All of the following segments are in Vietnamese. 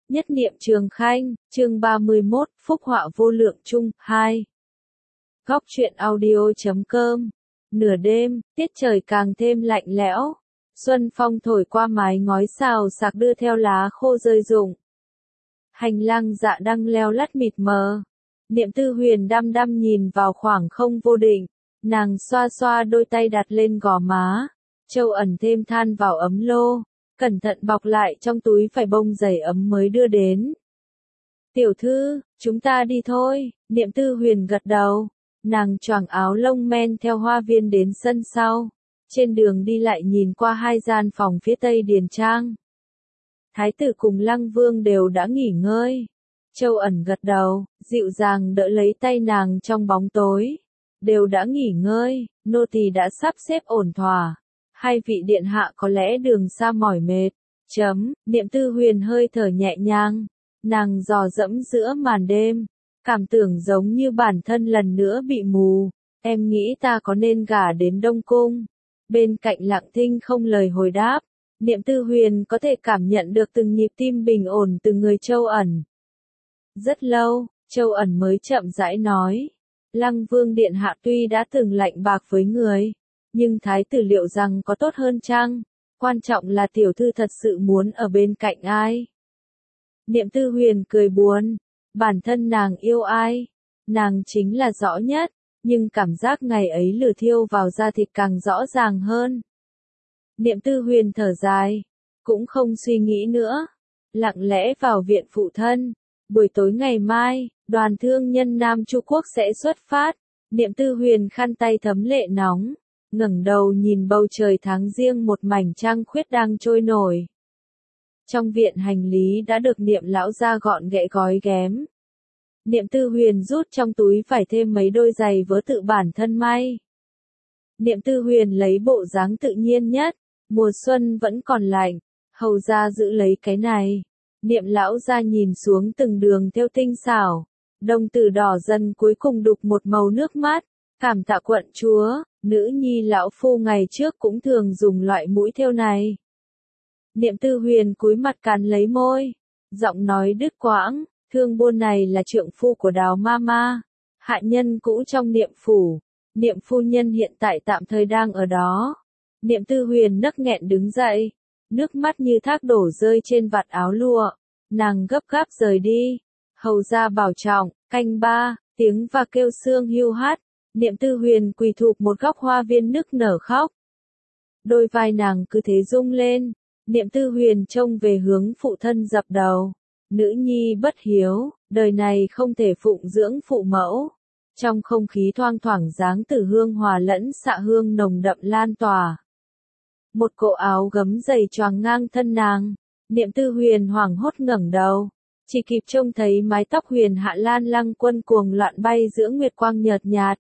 Nhất niệm Trường Khanh, chương 31, Phúc họa vô lượng chung, 2. Góc truyện audio.com. Nửa đêm, tiết trời càng thêm lạnh lẽo. Xuân phong thổi qua mái ngói xào xạc đưa theo lá khô rơi rụng. Hành lang dạ đang leo lắt mịt mờ. Niệm Tư Huyền đăm đăm nhìn vào khoảng không vô định. Nàng xoa xoa đôi tay đặt lên gò má. Châu ẩn thêm than vào ấm lô. Cẩn thận bọc lại trong túi phải bông giày ấm mới đưa đến. Tiểu thư, chúng ta đi thôi, Niệm Tư Huyền gật đầu. Nàng choàng áo lông men theo hoa viên đến sân sau. Trên đường đi lại nhìn qua hai gian phòng phía tây điền trang. Thái tử cùng Lăng Vương đều đã nghỉ ngơi. Châu ẩn gật đầu, dịu dàng đỡ lấy tay nàng trong bóng tối. Đều đã nghỉ ngơi, nô tỳ đã sắp xếp ổn thỏa. Hai vị điện hạ có lẽ đường xa mỏi mệt. Niệm Tư Huyền hơi thở nhẹ nhàng. Nàng dò dẫm giữa màn đêm. Cảm tưởng giống như bản thân lần nữa bị mù. Em nghĩ ta có nên gả đến Đông Cung. Bên cạnh Lặng Thinh không lời hồi đáp. Niệm Tư Huyền có thể cảm nhận được từng nhịp tim bình ổn từ người Châu ẩn. Rất lâu, Châu ẩn mới chậm rãi nói. Lăng Vương điện hạ tuy đã từng lạnh bạc với người. Nhưng thái tử liệu rằng có tốt hơn chăng? Quan trọng là tiểu thư thật sự muốn ở bên cạnh ai? Niệm Tư Huyền cười buồn. Bản thân nàng yêu ai? Nàng chính là rõ nhất. Nhưng cảm giác ngày ấy lửa thiêu vào da thịt càng rõ ràng hơn. Niệm Tư Huyền thở dài. Cũng không suy nghĩ nữa. Lặng lẽ vào viện phụ thân. Buổi tối ngày mai, đoàn thương nhân Nam Chu Quốc sẽ xuất phát. Niệm Tư Huyền khăn tay thấm lệ nóng. Ngẩng đầu nhìn bầu trời tháng riêng một mảnh trăng khuyết đang trôi nổi. Trong viện hành lý đã được Niệm lão gia gọn gẽ gói ghém. Niệm Tư Huyền rút trong túi phải thêm mấy đôi giày vớ tự bản thân may. Niệm Tư Huyền lấy bộ dáng tự nhiên nhất, mùa xuân vẫn còn lạnh, hầu gia giữ lấy cái này. Niệm lão gia nhìn xuống từng đường thêu tinh xảo, đồng tử đỏ dần cuối cùng đục một màu nước mắt, cảm tạ quận chúa. Nữ nhi lão phu ngày trước cũng thường dùng loại mũi thêu này. Niệm Tư Huyền cúi mặt cắn lấy môi, giọng nói đứt quãng, thương buôn này là trượng phu của Đào Mama, hạ nhân cũ trong Niệm phủ. Niệm phu nhân hiện tại tạm thời đang ở đó. Niệm Tư Huyền nấc nghẹn đứng dậy, nước mắt như thác đổ rơi trên vạt áo lụa, nàng gấp gáp rời đi. Hầu gia bảo trọng, canh ba, tiếng và kêu xương hiu hắt. Niệm Tư Huyền quỳ thụp một góc hoa viên nức nở khóc. Đôi vai nàng cứ thế rung lên. Niệm Tư Huyền trông về hướng phụ thân dập đầu. Nữ nhi bất hiếu, đời này không thể phụng dưỡng phụ mẫu. Trong không khí thoang thoảng dáng tử hương hòa lẫn xạ hương nồng đậm lan tỏa. Một cỗ áo gấm dày choàng ngang thân nàng. Niệm Tư Huyền hoảng hốt ngẩng đầu. Chỉ kịp trông thấy mái tóc huyền Hạ Lan Lăng Quân cuồng loạn bay giữa nguyệt quang nhợt nhạt.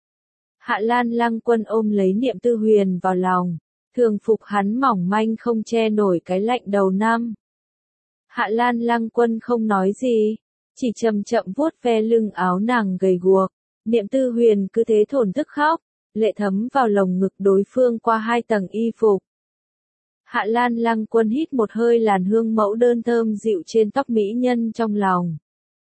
Hạ Lan Lăng Quân ôm lấy Niệm Tư Huyền vào lòng, thường phục hắn mỏng manh không che nổi cái lạnh đầu năm. Hạ Lan Lăng Quân không nói gì, chỉ chậm chậm vuốt ve lưng áo nàng gầy guộc. Niệm Tư Huyền cứ thế thổn thức khóc, lệ thấm vào lồng ngực đối phương qua hai tầng y phục. Hạ Lan Lăng Quân hít một hơi làn hương mẫu đơn thơm dịu trên tóc mỹ nhân trong lòng.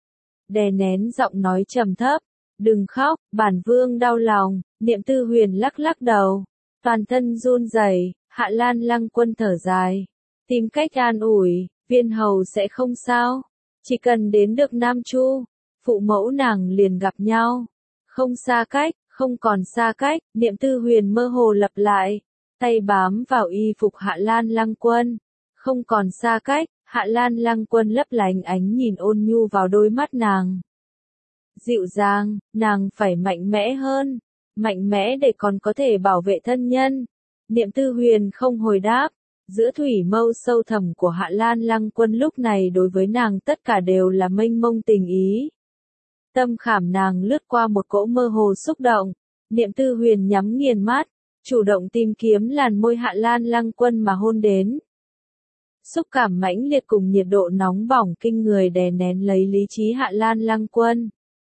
Đè nén giọng nói trầm thấp, đừng khóc, bản vương đau lòng. Niệm Tư Huyền lắc lắc đầu, toàn thân run rẩy. Hạ Lan Lăng Quân thở dài, tìm cách an ủi, viên hầu sẽ không sao, chỉ cần đến được Nam Chu, phụ mẫu nàng liền gặp nhau, không xa cách, không còn xa cách. Niệm Tư Huyền mơ hồ lặp lại, tay bám vào y phục Hạ Lan Lăng Quân, không còn xa cách. Hạ Lan Lăng Quân lấp lánh ánh nhìn ôn nhu vào đôi mắt nàng. Dịu dàng, nàng phải mạnh mẽ hơn. Mạnh mẽ để còn có thể bảo vệ thân nhân. Niệm Tư Huyền không hồi đáp. Giữa thủy mâu sâu thẳm của Hạ Lan Lăng Quân lúc này đối với nàng tất cả đều là mênh mông tình ý. Tâm khảm nàng lướt qua một cỗ mơ hồ xúc động. Niệm Tư Huyền nhắm nghiền mắt, chủ động tìm kiếm làn môi Hạ Lan Lăng Quân mà hôn đến. Xúc cảm mãnh liệt cùng nhiệt độ nóng bỏng kinh người đè nén lấy lý trí Hạ Lan Lăng Quân.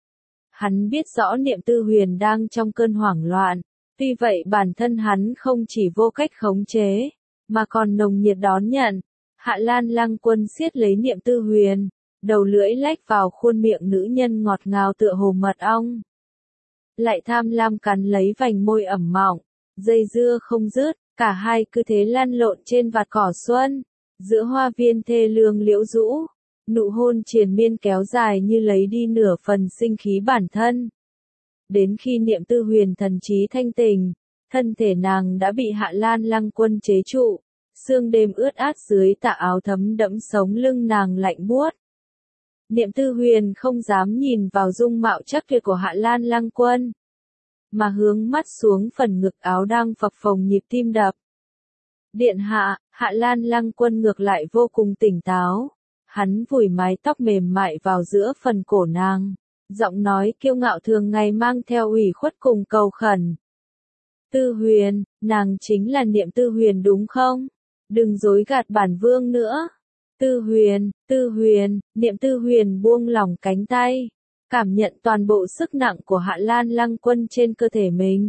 Hắn biết rõ Niệm Tư Huyền đang trong cơn hoảng loạn, tuy vậy bản thân hắn không chỉ vô cách khống chế, mà còn nồng nhiệt đón nhận. Hạ Lan Lăng Quân siết lấy Niệm Tư Huyền, đầu lưỡi lách vào khuôn miệng nữ nhân ngọt ngào tựa hồ mật ong. Lại tham lam cắn lấy vành môi ẩm mọng, dây dưa không dứt, cả hai cứ thế lăn lộn trên vạt cỏ xuân, giữa hoa viên thê lương liễu rũ, nụ hôn triền miên kéo dài như lấy đi nửa phần sinh khí bản thân. Đến khi Niệm Tư Huyền thần trí thanh tỉnh, thân thể nàng đã bị Hạ Lan Lăng Quân chế trụ, sương đêm ướt át dưới tà áo thấm đẫm sống lưng nàng lạnh buốt. Niệm Tư Huyền không dám nhìn vào dung mạo chắc tuyệt của Hạ Lan Lăng Quân, mà hướng mắt xuống phần ngực áo đang phập phồng nhịp tim đập. Điện hạ, Hạ Lan Lăng Quân ngược lại vô cùng tỉnh táo, hắn vùi mái tóc mềm mại vào giữa phần cổ nàng, giọng nói kiêu ngạo thường ngày mang theo ủy khuất cùng cầu khẩn. Tư Huyền, nàng chính là Niệm Tư Huyền đúng không? Đừng dối gạt bản vương nữa. Tư Huyền, Niệm Tư Huyền buông lỏng cánh tay, cảm nhận toàn bộ sức nặng của Hạ Lan Lăng Quân trên cơ thể mình.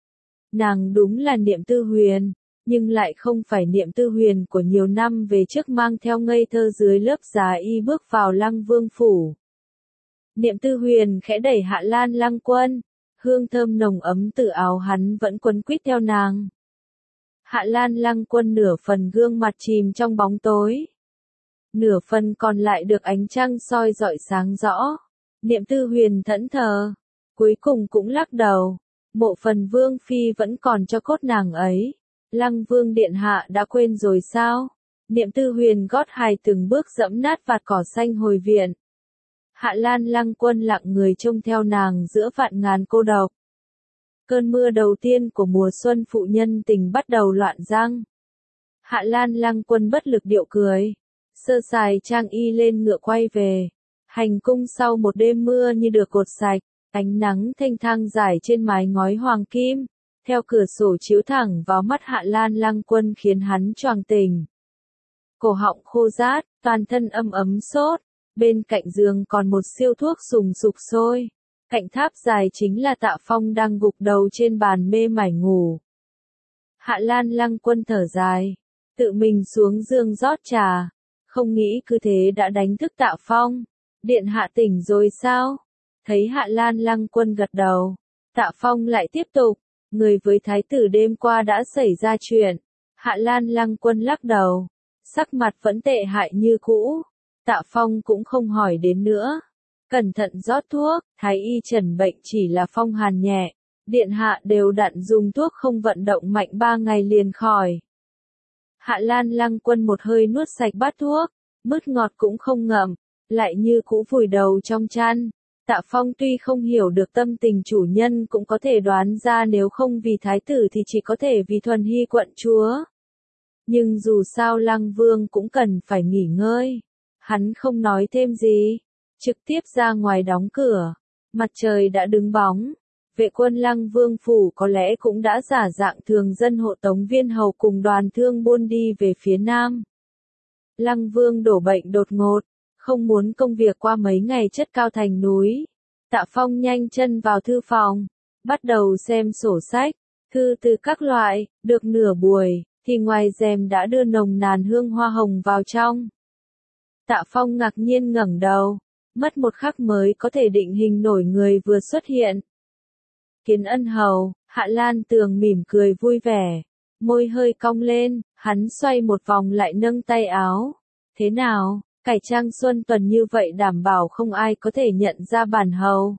Nàng đúng là Niệm Tư Huyền, nhưng lại không phải Niệm Tư Huyền của nhiều năm về trước mang theo ngây thơ dưới lớp giá y bước vào Lăng Vương phủ. Niệm Tư Huyền khẽ đẩy Hạ Lan Lăng Quân, hương thơm nồng ấm từ áo hắn vẫn quấn quýt theo nàng. Hạ Lan Lăng Quân nửa phần gương mặt chìm trong bóng tối, nửa phần còn lại được ánh trăng soi rọi sáng rõ. Niệm Tư Huyền thẫn thờ, cuối cùng cũng lắc đầu, mộ phần vương phi vẫn còn cho cốt nàng ấy. Lăng Vương điện hạ đã quên rồi sao? Niệm Tư Huyền gót hài từng bước dẫm nát vạt cỏ xanh hồi viện. Hạ Lan Lăng Quân lặng người trông theo nàng giữa vạn ngàn cô độc. Cơn mưa đầu tiên của mùa xuân phụ nhân tình bắt đầu loạn răng. Hạ Lan Lăng Quân bất lực điệu cười, sơ sài trang y lên ngựa quay về. Hành cung sau một đêm mưa như được cột sạch, ánh nắng thanh thang rải trên mái ngói hoàng kim, theo cửa sổ chiếu thẳng vào mắt Hạ Lan Lăng Quân khiến hắn choàng tỉnh. Cổ họng khô rát, toàn thân âm ấm sốt, bên cạnh giường còn một siêu thuốc sùng sục sôi. Cạnh tháp dài chính là Tạ Phong đang gục đầu trên bàn mê mải ngủ. Hạ Lan Lăng Quân thở dài, tự mình xuống giường rót trà, không nghĩ cứ thế đã đánh thức Tạ Phong. Điện hạ tỉnh rồi sao? Thấy Hạ Lan Lăng Quân gật đầu, Tạ Phong lại tiếp tục, người với thái tử đêm qua đã xảy ra chuyện. Hạ Lan Lăng Quân lắc đầu, sắc mặt vẫn tệ hại như cũ. Tạ Phong cũng không hỏi đến nữa. Cẩn thận rót thuốc, thái y trần bệnh chỉ là phong hàn nhẹ. Điện hạ đều đặn dùng thuốc không vận động mạnh 3 ngày liền khỏi. Hạ Lan Lăng Quân một hơi nuốt sạch bát thuốc, mứt ngọt cũng không ngậm, lại như cũ vùi đầu trong chăn. Tạ Phong tuy không hiểu được tâm tình chủ nhân cũng có thể đoán ra nếu không vì thái tử thì chỉ có thể vì Thuần Hy quận chúa. Nhưng dù sao Lăng Vương cũng cần phải nghỉ ngơi. Hắn không nói thêm gì, trực tiếp ra ngoài đóng cửa. Mặt trời đã đứng bóng. Vệ quân Lăng Vương phủ có lẽ cũng đã giả dạng thường dân hộ tống viên hầu cùng đoàn thương buôn đi về phía nam. Lăng Vương đổ bệnh đột ngột, không muốn công việc qua mấy ngày chất cao thành núi. Tạ Phong nhanh chân vào thư phòng, bắt đầu xem sổ sách, thư từ các loại, được nửa buổi, thì ngoài rèm đã đưa nồng nàn hương hoa hồng vào trong. Tạ Phong ngạc nhiên ngẩng đầu, mất một khắc mới có thể định hình nổi người vừa xuất hiện. Kiến Ân Hầu, Hạ Lan Tường mỉm cười vui vẻ, môi hơi cong lên, hắn xoay một vòng lại nâng tay áo. Thế nào, cải trang xuân tuần như vậy đảm bảo không ai có thể nhận ra bản hầu.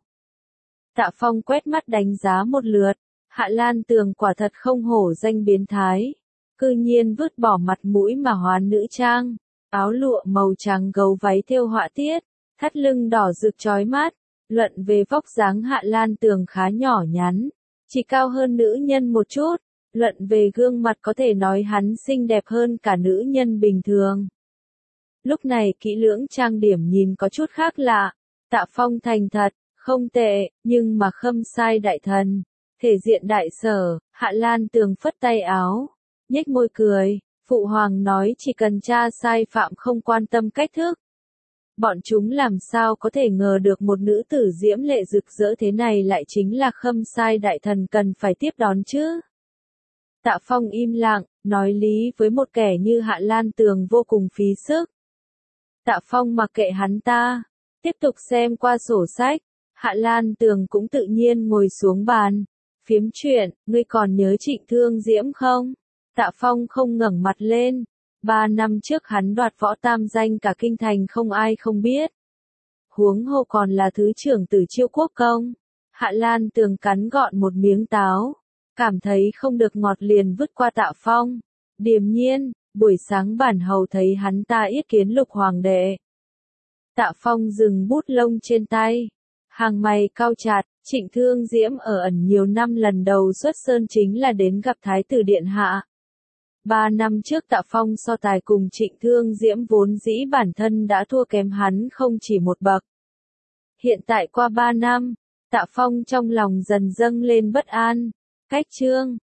Tạ Phong quét mắt đánh giá một lượt, Hạ Lan Tường quả thật không hổ danh biến thái. Cư nhiên vứt bỏ mặt mũi mà hoán nữ trang, áo lụa màu trắng gấu váy thêu họa tiết, thắt lưng đỏ rực chói mắt. Luận về vóc dáng Hạ Lan Tường khá nhỏ nhắn, chỉ cao hơn nữ nhân một chút. Luận về gương mặt có thể nói hắn xinh đẹp hơn cả nữ nhân bình thường. Lúc này kỹ lưỡng trang điểm nhìn có chút khác lạ. Tạ Phong thành thật, không tệ, nhưng mà khâm sai đại thần. Thể diện đại sở, Hạ Lan Tường phất tay áo, nhếch môi cười. Phụ hoàng nói chỉ cần tra sai phạm không quan tâm cách thức. Bọn chúng làm sao có thể ngờ được một nữ tử diễm lệ rực rỡ thế này lại chính là khâm sai đại thần cần phải tiếp đón chứ. Tạ Phong im lặng, nói lý với một kẻ như Hạ Lan Tường vô cùng phí sức. Tạ Phong mặc kệ hắn ta, tiếp tục xem qua sổ sách. Hạ Lan Tường cũng tự nhiên ngồi xuống bàn, phiếm chuyện, ngươi còn nhớ Trịnh Thương Diễm không? Tạ Phong không ngẩng mặt lên. 3 năm trước hắn đoạt võ tam danh cả kinh thành không ai không biết. Huống hồ còn là thứ trưởng Tử Chiêu Quốc công. Hạ Lan Tường cắn gọn một miếng táo, cảm thấy không được ngọt liền vứt qua Tạ Phong. Điềm nhiên, buổi sáng bản hầu thấy hắn ta yết kiến Lục hoàng đệ. Tạ Phong dừng bút lông trên tay, hàng mày cau chặt. Trịnh Thương Diễm ở ẩn nhiều năm, lần đầu xuất sơn chính là đến gặp Thái tử điện hạ. 3 năm trước Tạ Phong so tài cùng Trịnh Thương Diễm vốn dĩ bản thân đã thua kém hắn không chỉ một bậc. Hiện tại qua 3 năm, Tạ Phong trong lòng dần dâng lên bất an. Cách chương